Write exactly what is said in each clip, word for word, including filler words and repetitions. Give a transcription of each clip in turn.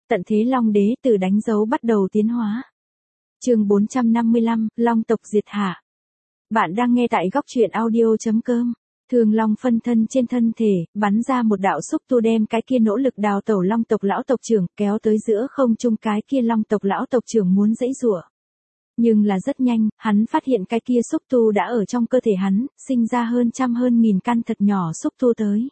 Tận thế Long Đế từ đánh dấu bắt đầu tiến hóa. Chương bốn trăm năm mươi lăm, Long tộc diệt hạ. Bạn đang nghe tại góc truyện audio chấm com. Thường Long phân thân trên thân thể, bắn ra một đạo xúc tu đem cái kia nỗ lực đào tẩu Long tộc lão tộc trưởng kéo tới giữa không trung, cái kia Long tộc lão tộc trưởng muốn giãy giụa. Nhưng là rất nhanh, hắn phát hiện cái kia xúc tu đã ở trong cơ thể hắn, sinh ra hơn trăm hơn nghìn căn thật nhỏ xúc tu tới.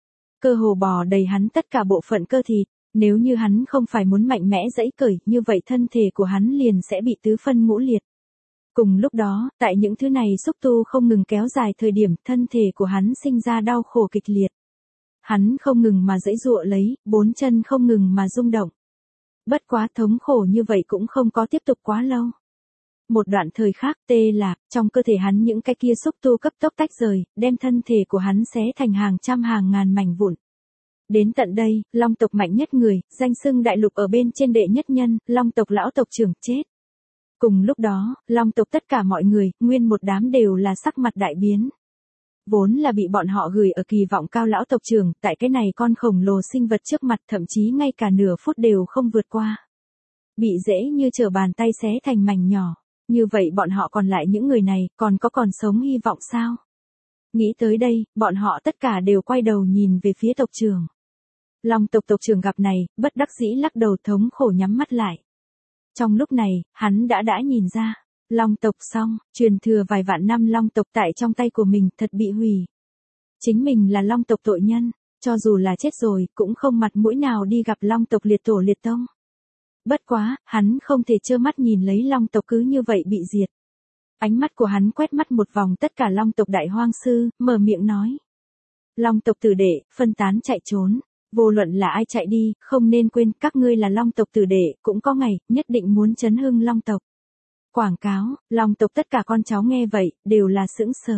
Cơ hồ bò đầy hắn tất cả bộ phận cơ thịt, nếu như hắn không phải muốn mạnh mẽ giãy cởi, như vậy thân thể của hắn liền sẽ bị tứ phân ngũ liệt. Cùng lúc đó, tại những thứ này xúc tu không ngừng kéo dài thời điểm, thân thể của hắn sinh ra đau khổ kịch liệt. Hắn không ngừng mà giãy giụa lấy, bốn chân không ngừng mà rung động. Bất quá thống khổ như vậy cũng không có tiếp tục quá lâu. Một đoạn thời khác, tê lạc, trong cơ thể hắn những cái kia xúc tu cấp tốc tách rời, đem thân thể của hắn xé thành hàng trăm hàng ngàn mảnh vụn. Đến tận đây, Long tộc mạnh nhất người, danh xưng đại lục ở bên trên đệ nhất nhân, Long tộc lão tộc trưởng chết. Cùng lúc đó, Long tộc tất cả mọi người, nguyên một đám đều là sắc mặt đại biến. Vốn là bị bọn họ gửi ở kỳ vọng cao lão tộc trưởng, tại cái này con khổng lồ sinh vật trước mặt thậm chí ngay cả nửa phút đều không vượt qua. Bị dễ như trở bàn tay xé thành mảnh nhỏ. Như vậy bọn họ còn lại những người này, còn có còn sống hy vọng sao? Nghĩ tới đây, bọn họ tất cả đều quay đầu nhìn về phía tộc trưởng. Long tộc tộc trưởng gặp này, bất đắc dĩ lắc đầu thống khổ nhắm mắt lại. Trong lúc này, hắn đã đã nhìn ra, Long tộc xong, truyền thừa vài vạn năm Long tộc tại trong tay của mình thật bị hủy. Chính mình là Long tộc tội nhân, cho dù là chết rồi, cũng không mặt mũi nào đi gặp Long tộc liệt tổ liệt tông. Bất quá, hắn không thể trơ mắt nhìn lấy Long tộc cứ như vậy bị diệt. Ánh mắt của hắn quét mắt một vòng tất cả Long tộc đại hoang sư, mở miệng nói. Long tộc tử đệ, phân tán chạy trốn. Vô luận là ai chạy đi, không nên quên các ngươi là Long tộc tử đệ, cũng có ngày, nhất định muốn chấn hưng Long tộc. Quảng cáo, Long tộc tất cả con cháu nghe vậy, đều là sững sờ.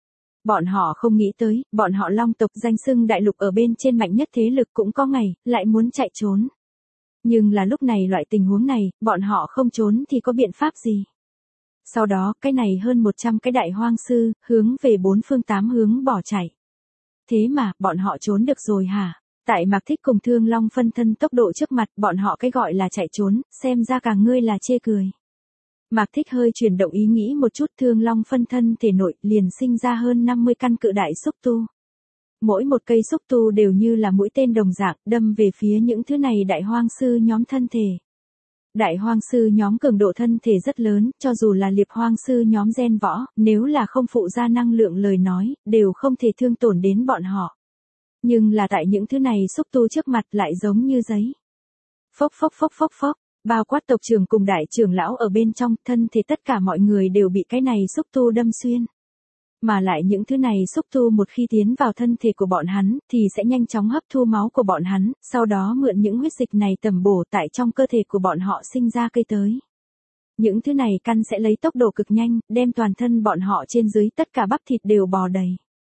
Bọn họ không nghĩ tới, bọn họ Long tộc danh xưng đại lục ở bên trên mạnh nhất thế lực cũng có ngày, lại muốn chạy trốn. Nhưng là lúc này loại tình huống này, bọn họ không trốn thì có biện pháp gì? Sau đó, cái này hơn một trăm cái đại hoang sư, hướng về bốn phương tám hướng bỏ chạy. Thế mà, bọn họ trốn được rồi hả? Tại Mạc Thích cùng Thương Long phân thân tốc độ trước mặt, bọn họ cái gọi là chạy trốn, xem ra cả ngươi là chê cười. Mạc Thích hơi chuyển động ý nghĩ một chút, Thương Long phân thân thể nội liền sinh ra hơn năm mươi căn cự đại xúc tu. Mỗi một cây xúc tu đều như là mũi tên đồng dạng, đâm về phía những thứ này đại hoang sư nhóm thân thể. Đại hoang sư nhóm cường độ thân thể rất lớn, cho dù là liệp hoang sư nhóm gen võ, nếu là không phụ ra năng lượng lời nói, đều không thể thương tổn đến bọn họ. Nhưng là tại những thứ này xúc tu trước mặt lại giống như giấy. Phốc phốc phốc phốc phốc, bao quát tộc trưởng cùng đại trưởng lão ở bên trong, thân thể tất cả mọi người đều bị cái này xúc tu đâm xuyên. Mà lại những thứ này xúc tu một khi tiến vào thân thể của bọn hắn, thì sẽ nhanh chóng hấp thu máu của bọn hắn, sau đó mượn những huyết dịch này tầm bổ tại trong cơ thể của bọn họ sinh ra cây tới. Những thứ này căn sẽ lấy tốc độ cực nhanh, đem toàn thân bọn họ trên dưới tất cả bắp thịt đều bò đầy.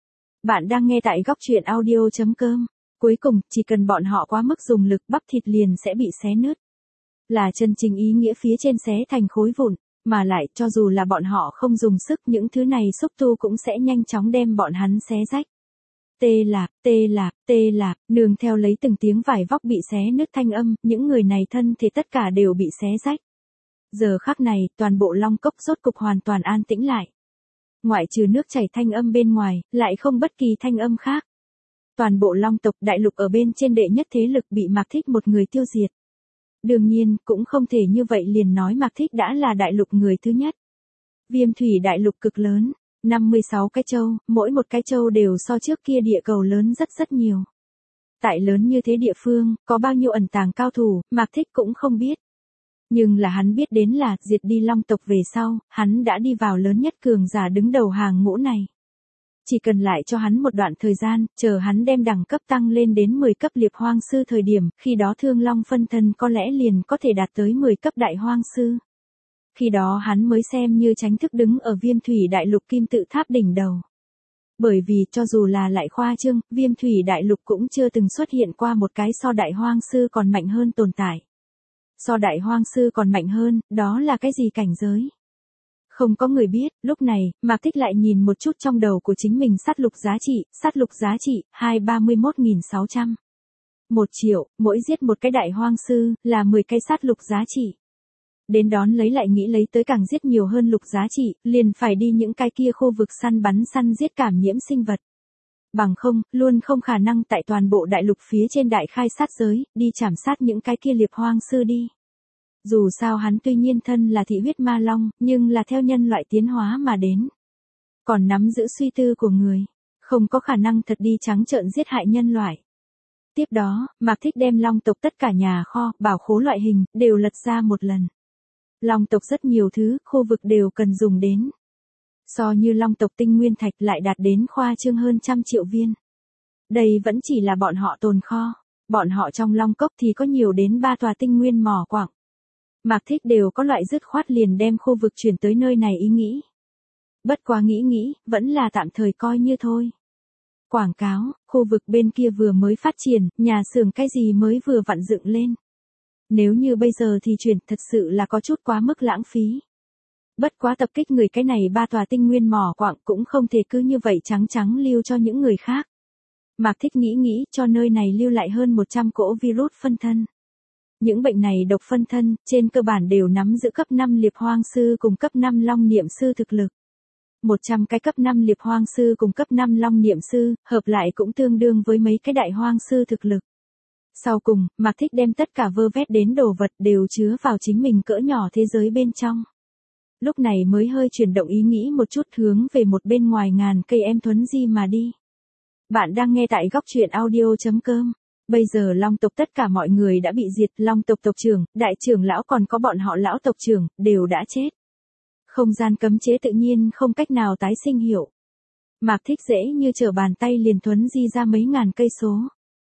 Bạn đang nghe tại góc truyện audio chấm com. Cuối cùng, chỉ cần bọn họ quá mức dùng lực, bắp thịt liền sẽ bị xé nứt. Là chân chính ý nghĩa phía trên xé thành khối vụn. Mà lại, cho dù là bọn họ không dùng sức, những thứ này xúc tu cũng sẽ nhanh chóng đem bọn hắn xé rách. Tê lạc, tê lạc, tê lạc, nương theo lấy từng tiếng vải vóc bị xé nứt thanh âm, những người này thân thì tất cả đều bị xé rách. Giờ khắc này, toàn bộ Long cốc rốt cục hoàn toàn an tĩnh lại. Ngoại trừ nước chảy thanh âm bên ngoài, lại không bất kỳ thanh âm khác. Toàn bộ Long tộc đại lục ở bên trên đệ nhất thế lực bị Mạc Thích một người tiêu diệt. Đương nhiên, cũng không thể như vậy liền nói Mạc Thích đã là đại lục người thứ nhất. Viêm thủy đại lục cực lớn, năm mươi sáu cái châu, mỗi một cái châu đều so trước kia địa cầu lớn rất rất nhiều. Tại lớn như thế địa phương, có bao nhiêu ẩn tàng cao thủ, Mạc Thích cũng không biết. Nhưng là hắn biết đến là, diệt đi Long tộc về sau, hắn đã đi vào lớn nhất cường giả đứng đầu hàng ngũ này. Chỉ cần lại cho hắn một đoạn thời gian, chờ hắn đem đẳng cấp tăng lên đến mười cấp liệp hoang sư thời điểm, khi đó Thương Long phân thân có lẽ liền có thể đạt tới mười cấp đại hoang sư. Khi đó hắn mới xem như chính thức đứng ở viêm thủy đại lục kim tự tháp đỉnh đầu. Bởi vì cho dù là lại khoa trương, viêm thủy đại lục cũng chưa từng xuất hiện qua một cái so đại hoang sư còn mạnh hơn tồn tại. So đại hoang sư còn mạnh hơn, đó là cái gì cảnh giới? Không có người biết, lúc này, Mạc Thích lại nhìn một chút trong đầu của chính mình sát lục giá trị, sát lục giá trị, hai trăm ba mươi mốt nghìn sáu trăm. Một triệu, mỗi giết một cái đại hoang sư, là mười cái sát lục giá trị. Đến đón lấy lại nghĩ lấy tới càng giết nhiều hơn lục giá trị, liền phải đi những cái kia khu vực săn bắn săn giết cảm nhiễm sinh vật. Bằng không, luôn không khả năng tại toàn bộ đại lục phía trên đại khai sát giới, đi chảm sát những cái kia liệp hoang sư đi. Dù sao hắn tuy nhiên thân là thị huyết ma long, nhưng là theo nhân loại tiến hóa mà đến. Còn nắm giữ suy tư của người, không có khả năng thật đi trắng trợn giết hại nhân loại. Tiếp đó, Mạc Thích đem long tộc tất cả nhà kho, bảo khố loại hình, đều lật ra một lần. Long tộc rất nhiều thứ, khu vực đều cần dùng đến. So như long tộc tinh nguyên thạch lại đạt đến khoa trương hơn trăm triệu viên. Đây vẫn chỉ là bọn họ tồn kho. Bọn họ trong long cốc thì có nhiều đến ba tòa tinh nguyên mỏ quặng. Mạc Thích đều có loại dứt khoát liền đem khu vực chuyển tới nơi này ý nghĩ. Bất quá nghĩ nghĩ, vẫn là tạm thời coi như thôi. Quảng cáo, khu vực bên kia vừa mới phát triển, nhà xưởng cái gì mới vừa vặn dựng lên. Nếu như bây giờ thì chuyển thật sự là có chút quá mức lãng phí. Bất quá tập kích người cái này ba tòa tinh nguyên mỏ quặng cũng không thể cứ như vậy trắng trắng lưu cho những người khác. Mạc Thích nghĩ nghĩ cho nơi này lưu lại hơn một trăm cỗ virus phân thân. Những bệnh này độc phân thân, trên cơ bản đều nắm giữ cấp năm liệp hoang sư cùng cấp năm long niệm sư thực lực. một trăm cái cấp năm liệp hoang sư cùng cấp năm long niệm sư, hợp lại cũng tương đương với mấy cái đại hoang sư thực lực. Sau cùng, Mạc Thích đem tất cả vơ vét đến đồ vật đều chứa vào chính mình cỡ nhỏ thế giới bên trong. Lúc này mới hơi chuyển động ý nghĩ một chút hướng về một bên ngoài ngàn cây em thuấn di mà đi. Bạn đang nghe tại góc truyện audio chấm com. Bây giờ long tộc tất cả mọi người đã bị diệt, long tộc tộc trưởng, đại trưởng lão còn có bọn họ lão tộc trưởng, đều đã chết. Không gian cấm chế tự nhiên không cách nào tái sinh hiệu. Mạc Thích dễ như trở bàn tay liền thuấn di ra mấy ngàn cây số.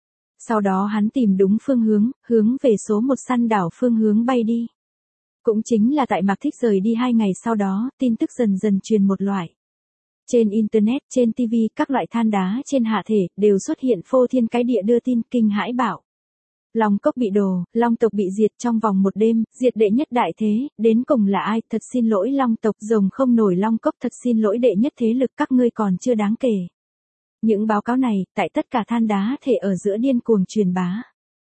Sau đó hắn tìm đúng phương hướng, hướng về số một săn đảo phương hướng bay đi. Cũng chính là tại Mạc Thích rời đi hai ngày sau đó, tin tức dần dần truyền một loại. Trên Internet, trên ti vi, các loại than đá trên hạ thể, đều xuất hiện phô thiên cái địa đưa tin kinh hãi bảo. Long cốc bị đổ, long tộc bị diệt trong vòng một đêm, diệt đệ nhất đại thế, đến cùng là ai, thật xin lỗi long tộc, rồng không nổi long cốc, thật xin lỗi đệ nhất thế lực, các ngươi còn chưa đáng kể. Những báo cáo này, tại tất cả than đá thể ở giữa điên cuồng truyền bá.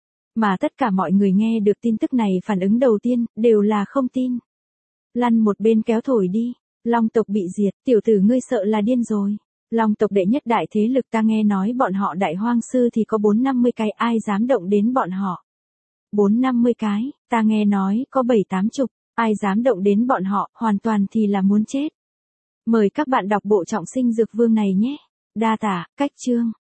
Mà tất cả mọi người nghe được tin tức này phản ứng đầu tiên, đều là không tin. Lăn một bên kéo thổi đi, long tộc bị diệt, tiểu tử ngươi sợ là điên rồi. Long tộc đệ nhất đại thế lực ta nghe nói bọn họ đại hoang sư thì có bốn năm mươi cái, ai dám động đến bọn họ. Bốn năm mươi cái, ta nghe nói có bảy tám chục, ai dám động đến bọn họ, hoàn toàn thì là muốn chết. Mời các bạn đọc bộ Trọng Sinh Dược Vương này nhé. Đa tả, cách chương.